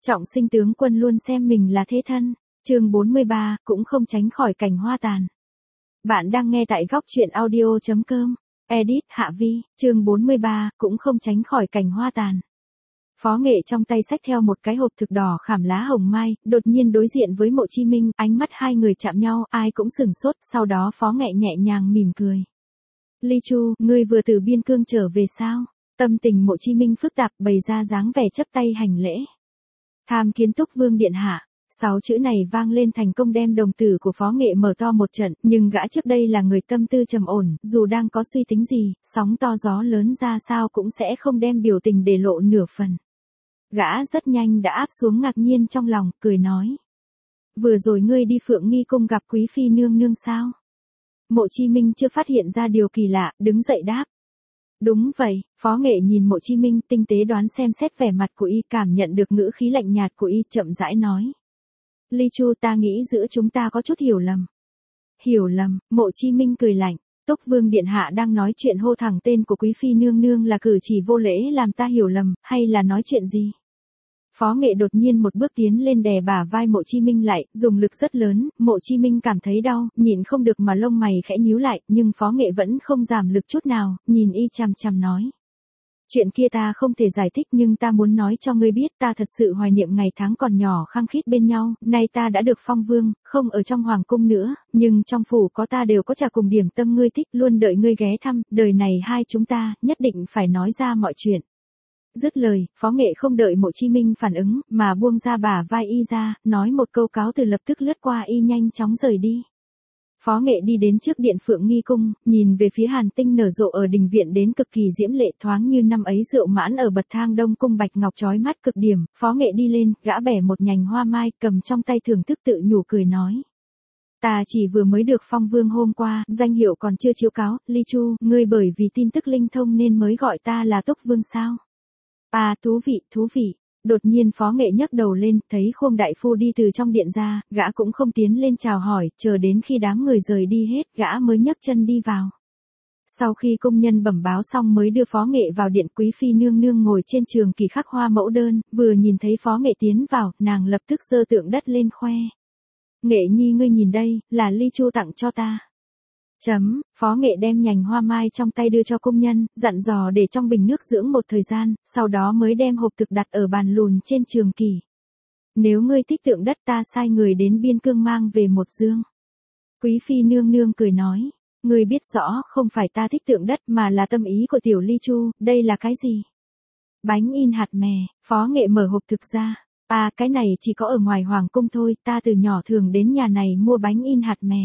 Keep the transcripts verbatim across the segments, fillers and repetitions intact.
Trọng sinh tướng quân luôn xem mình là thế thân. Chương bốn mươi ba, cũng không tránh khỏi cảnh hoa tàn. Bạn đang nghe tại góc truyện audio chấm com. Edit Hạ Vi, chương bốn mươi ba, cũng không tránh khỏi cảnh hoa tàn. Phó Nghệ trong tay xách theo một cái hộp thực đỏ khảm lá hồng mai, đột nhiên đối diện với Mộ Chí Minh, ánh mắt hai người chạm nhau, ai cũng sửng sốt, sau đó Phó Nghệ nhẹ nhàng mỉm cười. Ly Chu, ngươi vừa từ biên cương trở về sao? Tâm tình Mộ Chí Minh phức tạp, bày ra dáng vẻ chấp tay hành lễ. Tham kiến Túc Vương điện hạ. Sáu chữ này vang lên thành công đem đồng tử của Phó Nghệ mở to một trận, nhưng gã trước đây là người tâm tư trầm ổn, dù đang có suy tính gì, sóng to gió lớn ra sao cũng sẽ không đem biểu tình để lộ nửa phần. Gã rất nhanh đã áp xuống ngạc nhiên trong lòng, cười nói. Vừa rồi ngươi đi Phượng Nghi cung gặp Quý Phi nương nương sao? Mộ Chí Minh chưa phát hiện ra điều kỳ lạ, đứng dậy đáp. Đúng vậy, Phó Nghệ nhìn Mộ Chí Minh tinh tế đoán xem xét vẻ mặt của y, cảm nhận được ngữ khí lạnh nhạt của y, chậm rãi nói. Ly Chu, ta nghĩ giữa chúng ta có chút hiểu lầm. Hiểu lầm? Mộ Chí Minh cười lạnh. Túc Vương điện hạ đang nói chuyện hô thẳng tên của Quý Phi nương nương là cử chỉ vô lễ làm ta hiểu lầm, hay là nói chuyện gì? Phó Nghệ đột nhiên một bước tiến lên đè bả vai Mộ Chí Minh lại, dùng lực rất lớn, Mộ Chí Minh cảm thấy đau, nhịn không được mà lông mày khẽ nhíu lại, nhưng Phó Nghệ vẫn không giảm lực chút nào, nhìn y chằm chằm nói. Chuyện kia ta không thể giải thích nhưng ta muốn nói cho ngươi biết ta thật sự hoài niệm ngày tháng còn nhỏ khăng khít bên nhau, nay ta đã được phong vương, không ở trong hoàng cung nữa, nhưng trong phủ có ta đều có trà cùng điểm tâm ngươi thích, luôn đợi ngươi ghé thăm, đời này hai chúng ta, nhất định phải nói ra mọi chuyện. Dứt lời, Phó Nghệ không đợi Mộ Chí Minh phản ứng, mà buông ra bả vai y ra, nói một câu cáo từ lập tức lướt qua y nhanh chóng rời đi. Phó Nghệ đi đến trước điện Phượng Nghi cung, nhìn về phía hàn tinh nở rộ ở đình viện đến cực kỳ diễm lệ, thoáng như năm ấy rượu mãn ở bậc thang Đông cung bạch ngọc chói mắt cực điểm. Phó Nghệ đi lên, gã bẻ một nhành hoa mai, cầm trong tay thưởng thức tự nhủ cười nói. Ta chỉ vừa mới được phong vương hôm qua, danh hiệu còn chưa chiếu cáo. Ly Chu, ngươi bởi vì tin tức linh thông nên mới gọi ta là Túc Vương sao? À, thú vị, thú vị. Đột nhiên Phó Nghệ nhấc đầu lên, thấy Khương đại phu đi từ trong điện ra, gã cũng không tiến lên chào hỏi, chờ đến khi đám người rời đi hết, gã mới nhấc chân đi vào. Sau khi công nhân bẩm báo xong mới đưa Phó Nghệ vào điện, Quý Phi nương nương ngồi trên trường kỳ khắc hoa mẫu đơn, vừa nhìn thấy Phó Nghệ tiến vào, nàng lập tức giơ tượng đất lên khoe. Nghệ nhi ngươi nhìn đây, là Ly Chu tặng cho ta. Chấm, Phó Nghệ đem nhành hoa mai trong tay đưa cho công nhân, dặn dò để trong bình nước dưỡng một thời gian, sau đó mới đem hộp thực đặt ở bàn lùn trên trường kỳ. Nếu ngươi thích tượng đất ta sai người đến biên cương mang về một dương. Quý Phi nương nương cười nói, ngươi biết rõ không phải ta thích tượng đất mà là tâm ý của tiểu Ly Chu, đây là cái gì? Bánh in hạt mè. Phó Nghệ mở hộp thực ra. À, cái này chỉ có ở ngoài hoàng cung thôi, ta từ nhỏ thường đến nhà này mua bánh in hạt mè.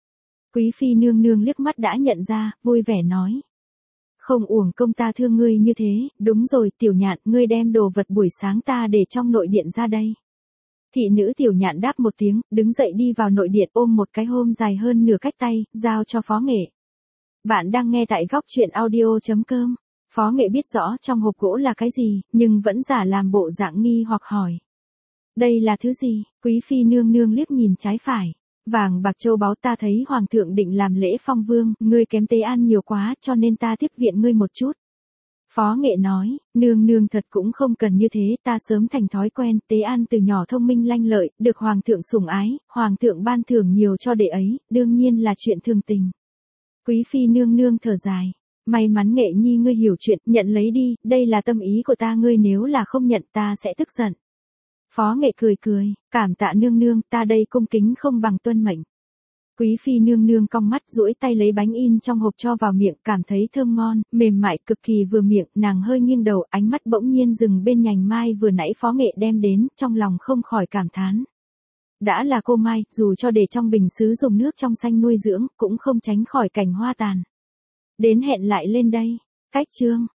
Quý Phi nương nương liếc mắt đã nhận ra, vui vẻ nói. Không uổng công ta thương ngươi như thế, đúng rồi Tiểu Nhạn, ngươi đem đồ vật buổi sáng ta để trong nội điện ra đây. Thị nữ Tiểu Nhạn đáp một tiếng, đứng dậy đi vào nội điện ôm một cái hôm dài hơn nửa cách tay, giao cho Phó Nghệ. Bạn đang nghe tại góc truyện audio chấm com. Phó Nghệ biết rõ trong hộp gỗ là cái gì, nhưng vẫn giả làm bộ dạng nghi hoặc hỏi. Đây là thứ gì? Quý Phi nương nương liếc nhìn trái phải. Vàng bạc châu báu, ta thấy hoàng thượng định làm lễ phong vương, ngươi kém tế an nhiều quá cho nên ta tiếp viện ngươi một chút. Phó Nghệ nói, nương nương thật cũng không cần như thế, ta sớm thành thói quen, tế an từ nhỏ thông minh lanh lợi, được hoàng thượng sủng ái, hoàng thượng ban thưởng nhiều cho đệ ấy, đương nhiên là chuyện thường tình. Quý Phi nương nương thở dài, may mắn Nghệ nhi ngươi hiểu chuyện, nhận lấy đi, đây là tâm ý của ta, ngươi nếu là không nhận ta sẽ tức giận. Phó Nghệ cười cười, cảm tạ nương nương, ta đây cung kính không bằng tuân mệnh. Quý Phi nương nương cong mắt duỗi tay lấy bánh in trong hộp cho vào miệng, cảm thấy thơm ngon, mềm mại cực kỳ vừa miệng, nàng hơi nghiêng đầu, ánh mắt bỗng nhiên dừng bên nhành mai vừa nãy Phó Nghệ đem đến, trong lòng không khỏi cảm thán. Đã là cô mai, dù cho để trong bình sứ dùng nước trong xanh nuôi dưỡng, cũng không tránh khỏi cảnh hoa tàn. Đến hẹn lại lên đây. Cách chương.